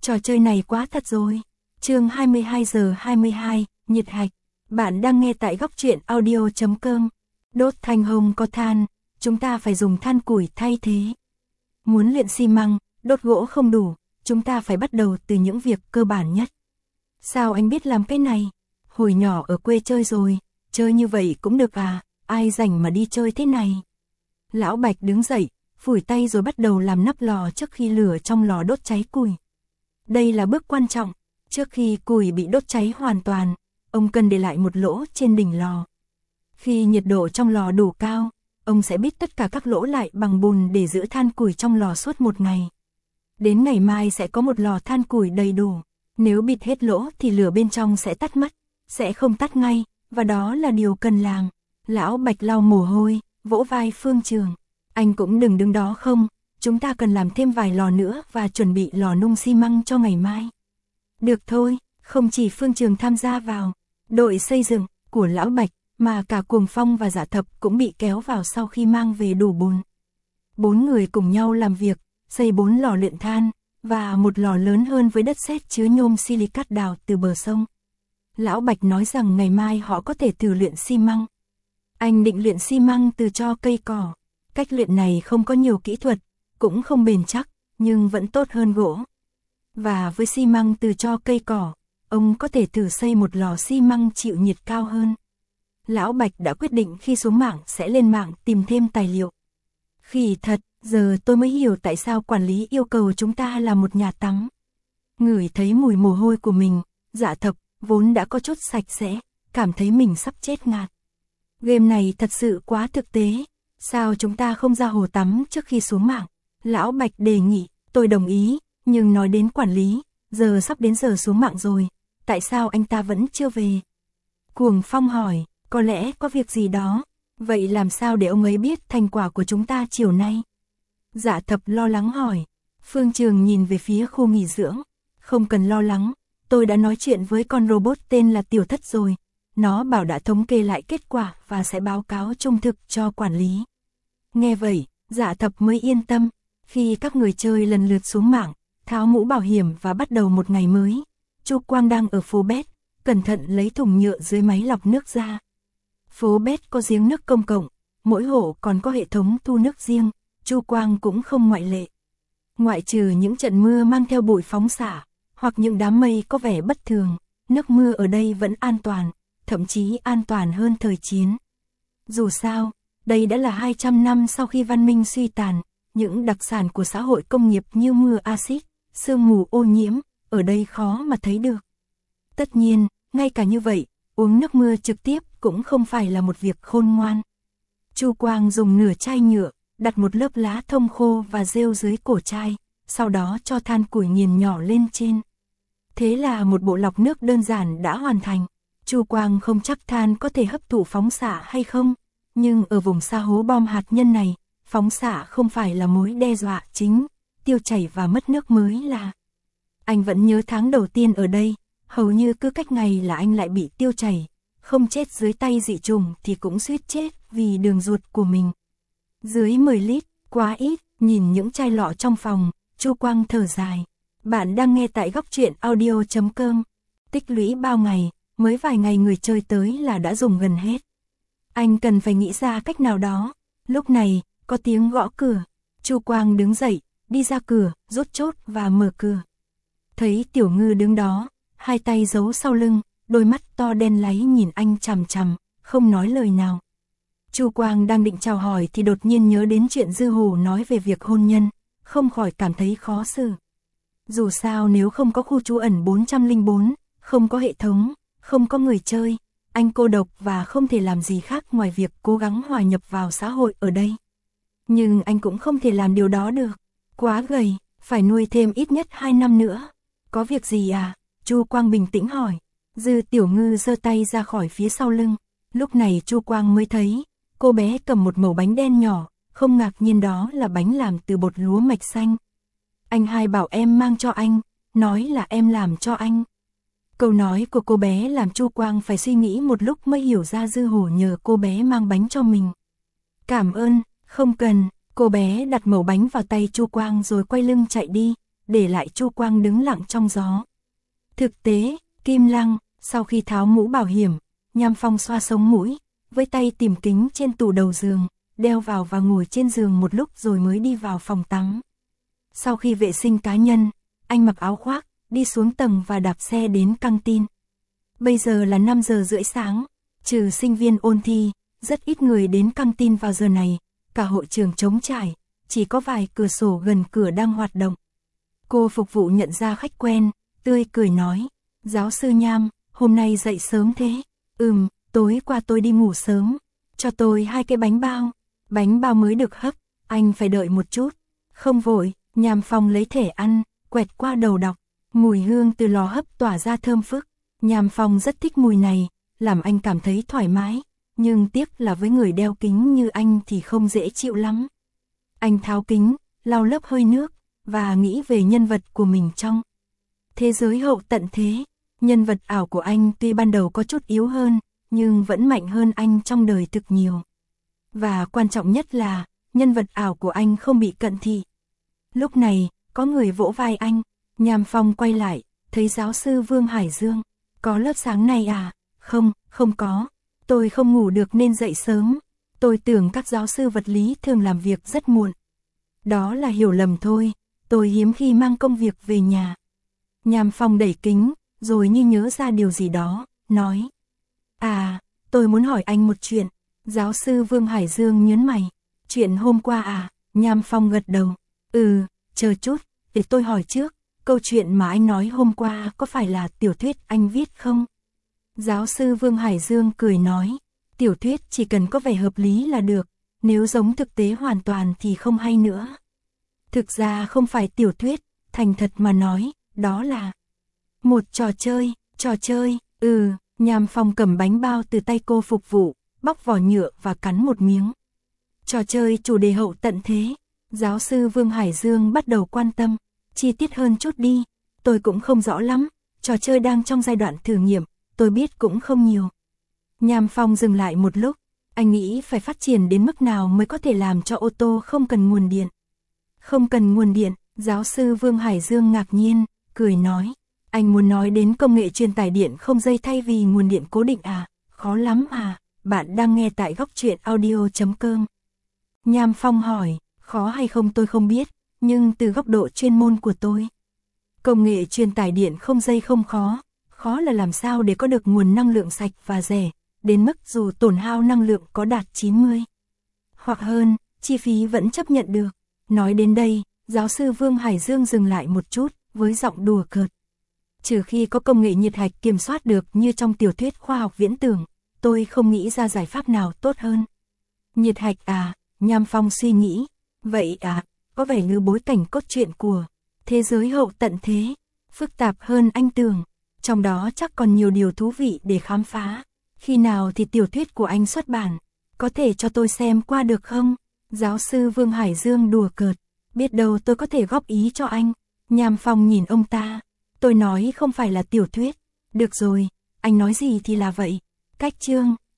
trò chơi này quá thật rồi. Chương 22:22, nhiệt hạch. Bạn đang nghe tại góc truyện audio.com. Đốt thành hồng có than, chúng ta phải dùng than củi thay thế. Muốn luyện xi măng, đốt gỗ không đủ, chúng ta phải bắt đầu từ những việc cơ bản nhất. Sao anh biết làm cái này? Hồi nhỏ ở quê chơi rồi, chơi như vậy cũng được à, ai rảnh mà đi chơi thế này. Lão Bạch đứng dậy, phủi tay rồi bắt đầu làm nắp lò trước khi lửa trong lò đốt cháy củi. Đây là bước quan trọng, trước khi củi bị đốt cháy hoàn toàn, ông cần để lại một lỗ trên đỉnh lò. Khi nhiệt độ trong lò đủ cao, ông sẽ bít tất cả các lỗ lại bằng bùn để giữ than củi trong lò suốt một ngày. Đến ngày mai sẽ có một lò than củi đầy đủ, nếu bịt hết lỗ thì lửa bên trong sẽ tắt mất, sẽ không tắt ngay, và đó là điều cần làm. Lão Bạch lau mồ hôi, vỗ vai Phương Trường. Anh cũng đừng đứng đó không, chúng ta cần làm thêm vài lò nữa và chuẩn bị lò nung xi măng cho ngày mai. Được thôi, không chỉ Phương Trường tham gia vào đội xây dựng của Lão Bạch, mà cả Cuồng Phong và Dạ Thập cũng bị kéo vào sau khi mang về đủ bùn. 4 người cùng nhau làm việc, xây 4 lò luyện than, và một lò lớn hơn với đất sét chứa nhôm silicat đào từ bờ sông. Lão Bạch nói rằng ngày mai họ có thể thử luyện xi măng. Anh định luyện xi măng từ tro cây cỏ. Cách luyện này không có nhiều kỹ thuật, cũng không bền chắc, nhưng vẫn tốt hơn gỗ. Và với xi măng từ tro cây cỏ, ông có thể thử xây một lò xi măng chịu nhiệt cao hơn. Lão Bạch đã quyết định khi xuống mạng sẽ lên mạng tìm thêm tài liệu. Khỉ thật, giờ tôi mới hiểu tại sao quản lý yêu cầu chúng ta là một nhà tắm. Ngửi thấy mùi mồ hôi của mình, Dạ Thập, vốn đã có chút sạch sẽ, cảm thấy mình sắp chết ngạt. Game này thật sự quá thực tế, sao chúng ta không ra hồ tắm trước khi xuống mạng? Lão Bạch đề nghị, tôi đồng ý, nhưng nói đến quản lý, giờ sắp đến giờ xuống mạng rồi, tại sao anh ta vẫn chưa về? Cuồng Phong hỏi, có lẽ có việc gì đó, vậy làm sao để ông ấy biết thành quả của chúng ta chiều nay? Dạ Thập lo lắng hỏi. Phương Trường nhìn về phía khu nghỉ dưỡng, không cần lo lắng, tôi đã nói chuyện với con robot tên là Tiểu Thất rồi, nó bảo đã thống kê lại kết quả và sẽ báo cáo trung thực cho quản lý. Nghe vậy, Dạ Thập mới yên tâm, khi các người chơi lần lượt xuống mạng, tháo mũ bảo hiểm và bắt đầu một ngày mới. Chu Quang đang ở phố Bét, cẩn thận lấy thùng nhựa dưới máy lọc nước ra. Phố Bét có giếng nước công cộng, mỗi hộ còn có hệ thống thu nước riêng, Chu Quang cũng không ngoại lệ. Ngoại trừ những trận mưa mang theo bụi phóng xạ, hoặc những đám mây có vẻ bất thường, nước mưa ở đây vẫn an toàn, thậm chí an toàn hơn thời chiến. Dù sao, đây đã là 200 năm sau khi văn minh suy tàn, những đặc sản của xã hội công nghiệp như mưa axit, sương mù ô nhiễm, ở đây khó mà thấy được. Tất nhiên, ngay cả như vậy, uống nước mưa trực tiếp cũng không phải là một việc khôn ngoan. Chu Quang dùng nửa chai nhựa, đặt một lớp lá thông khô và rêu dưới cổ chai, sau đó cho than củi nghiền nhỏ lên trên. Thế là một bộ lọc nước đơn giản đã hoàn thành. Chu Quang không chắc than có thể hấp thụ phóng xạ hay không, nhưng ở vùng xa hố bom hạt nhân này, phóng xạ không phải là mối đe dọa chính, tiêu chảy và mất nước mới là. Anh vẫn nhớ tháng đầu tiên ở đây, hầu như cứ cách ngày là anh lại bị tiêu chảy, không chết dưới tay dị trùng thì cũng suýt chết vì đường ruột của mình. Dưới 10 lít, quá ít, nhìn những chai lọ trong phòng, Chu Quang thở dài. Bạn đang nghe tại góc truyện audio.com. Tích lũy bao ngày, mới vài ngày người chơi tới là đã dùng gần hết. Anh cần phải nghĩ ra cách nào đó. Lúc này, có tiếng gõ cửa. Chu Quang đứng dậy, đi ra cửa, rút chốt và mở cửa. Thấy Tiểu Ngư đứng đó, hai tay giấu sau lưng, đôi mắt to đen láy nhìn anh chằm chằm, không nói lời nào. Chu Quang đang định chào hỏi thì đột nhiên nhớ đến chuyện Dư Hổ nói về việc hôn nhân, không khỏi cảm thấy khó xử. Dù sao nếu không có khu trú ẩn 404, không có hệ thống, không có người chơi, anh cô độc và không thể làm gì khác ngoài việc cố gắng hòa nhập vào xã hội ở đây. Nhưng anh cũng không thể làm điều đó được, quá gầy, phải nuôi thêm ít nhất 2 năm nữa. Có việc gì à? Chu Quang bình tĩnh hỏi. Dư Tiểu Ngư giơ tay ra khỏi phía sau lưng, lúc này Chu Quang mới thấy, cô bé cầm một mẩu bánh đen nhỏ, không ngạc nhiên đó là bánh làm từ bột lúa mạch xanh. Anh hai bảo em mang cho anh, nói là em làm cho anh. Câu nói của cô bé làm Chu Quang phải suy nghĩ một lúc mới hiểu ra Dư Hổ nhờ cô bé mang bánh cho mình. Cảm ơn, không cần, cô bé đặt mẩu bánh vào tay Chu Quang rồi quay lưng chạy đi, để lại Chu Quang đứng lặng trong gió. Thực tế, Kim Lăng, sau khi tháo mũ bảo hiểm, Nham Phong xoa sống mũi, với tay tìm kính trên tủ đầu giường, đeo vào và ngồi trên giường một lúc rồi mới đi vào phòng tắm. Sau khi vệ sinh cá nhân, anh mặc áo khoác, đi xuống tầng và đạp xe đến căng tin. Bây giờ là 5 giờ rưỡi sáng, trừ sinh viên ôn thi, rất ít người đến căng tin vào giờ này, cả hội trường trống trải, chỉ có vài cửa sổ gần cửa đang hoạt động. Cô phục vụ nhận ra khách quen, tươi cười nói, giáo sư Nham, hôm nay dậy sớm thế? Tối qua tôi đi ngủ sớm, cho tôi 2 cái bánh bao mới được hấp, anh phải đợi một chút. Không vội, Nham Phong lấy thẻ ăn, quẹt qua đầu đọc, mùi hương từ lò hấp tỏa ra thơm phức. Nham Phong rất thích mùi này, làm anh cảm thấy thoải mái, nhưng tiếc là với người đeo kính như anh thì không dễ chịu lắm. Anh tháo kính, lau lớp hơi nước, và nghĩ về nhân vật của mình trong thế giới hậu tận thế. Nhân vật ảo của anh tuy ban đầu có chút yếu hơn, nhưng vẫn mạnh hơn anh trong đời thực nhiều. Và quan trọng nhất là, nhân vật ảo của anh không bị cận thị. Lúc này, có người vỗ vai anh, Nham Phong quay lại, thấy giáo sư Vương Hải Dương. Có lớp sáng này à? Không có. Tôi không ngủ được nên dậy sớm. Tôi tưởng các giáo sư vật lý thường làm việc rất muộn. Đó là hiểu lầm thôi, tôi hiếm khi mang công việc về nhà. Nham Phong đẩy kính, rồi như nhớ ra điều gì đó, nói. À, tôi muốn hỏi anh một chuyện. Giáo sư Vương Hải Dương nhớn mày. Chuyện hôm qua à? Nham Phong gật đầu. Chờ chút, để tôi hỏi trước. Câu chuyện mà anh nói hôm qua có phải là tiểu thuyết anh viết không? Giáo sư Vương Hải Dương cười nói. Tiểu thuyết chỉ cần có vẻ hợp lý là được. Nếu giống thực tế hoàn toàn thì không hay nữa. Thực ra không phải tiểu thuyết, thành thật mà nói, đó là một trò chơi. Nham Phong cầm bánh bao từ tay cô phục vụ, bóc vỏ nhựa và cắn một miếng. Trò chơi chủ đề hậu tận thế. Giáo sư Vương Hải Dương bắt đầu quan tâm. Chi tiết hơn chút đi, tôi cũng không rõ lắm, trò chơi đang trong giai đoạn thử nghiệm, tôi biết cũng không nhiều. Nham Phong dừng lại một lúc, anh nghĩ phải phát triển đến mức nào mới có thể làm cho ô tô không cần nguồn điện. Không cần nguồn điện, giáo sư Vương Hải Dương ngạc nhiên, cười nói. Anh muốn nói đến công nghệ truyền tải điện không dây thay vì nguồn điện cố định à? Khó lắm à? Bạn đang nghe tại Góc Truyện Audio.com. Nham Phong hỏi, khó hay không tôi không biết, nhưng từ góc độ chuyên môn của tôi, công nghệ truyền tải điện không dây không khó, khó là làm sao để có được nguồn năng lượng sạch và rẻ, đến mức dù tổn hao năng lượng có đạt 90 hoặc hơn, chi phí vẫn chấp nhận được. Nói đến đây, giáo sư Vương Hải Dương dừng lại một chút, với giọng đùa cợt. Trừ khi có công nghệ nhiệt hạch kiểm soát được như trong tiểu thuyết khoa học viễn tưởng, tôi không nghĩ ra giải pháp nào tốt hơn. Nhiệt hạch à? Nham Phong suy nghĩ. Vậy à, có vẻ như bối cảnh cốt truyện của thế giới hậu tận thế, phức tạp hơn anh tưởng. Trong đó chắc còn nhiều điều thú vị để khám phá. Khi nào thì tiểu thuyết của anh xuất bản? Có thể cho tôi xem qua được không? Giáo sư Vương Hải Dương đùa cợt. Biết đâu tôi có thể góp ý cho anh. Nham Phong nhìn ông ta. Tôi nói không phải là tiểu thuyết. Được rồi, anh nói gì thì là vậy. Cách chương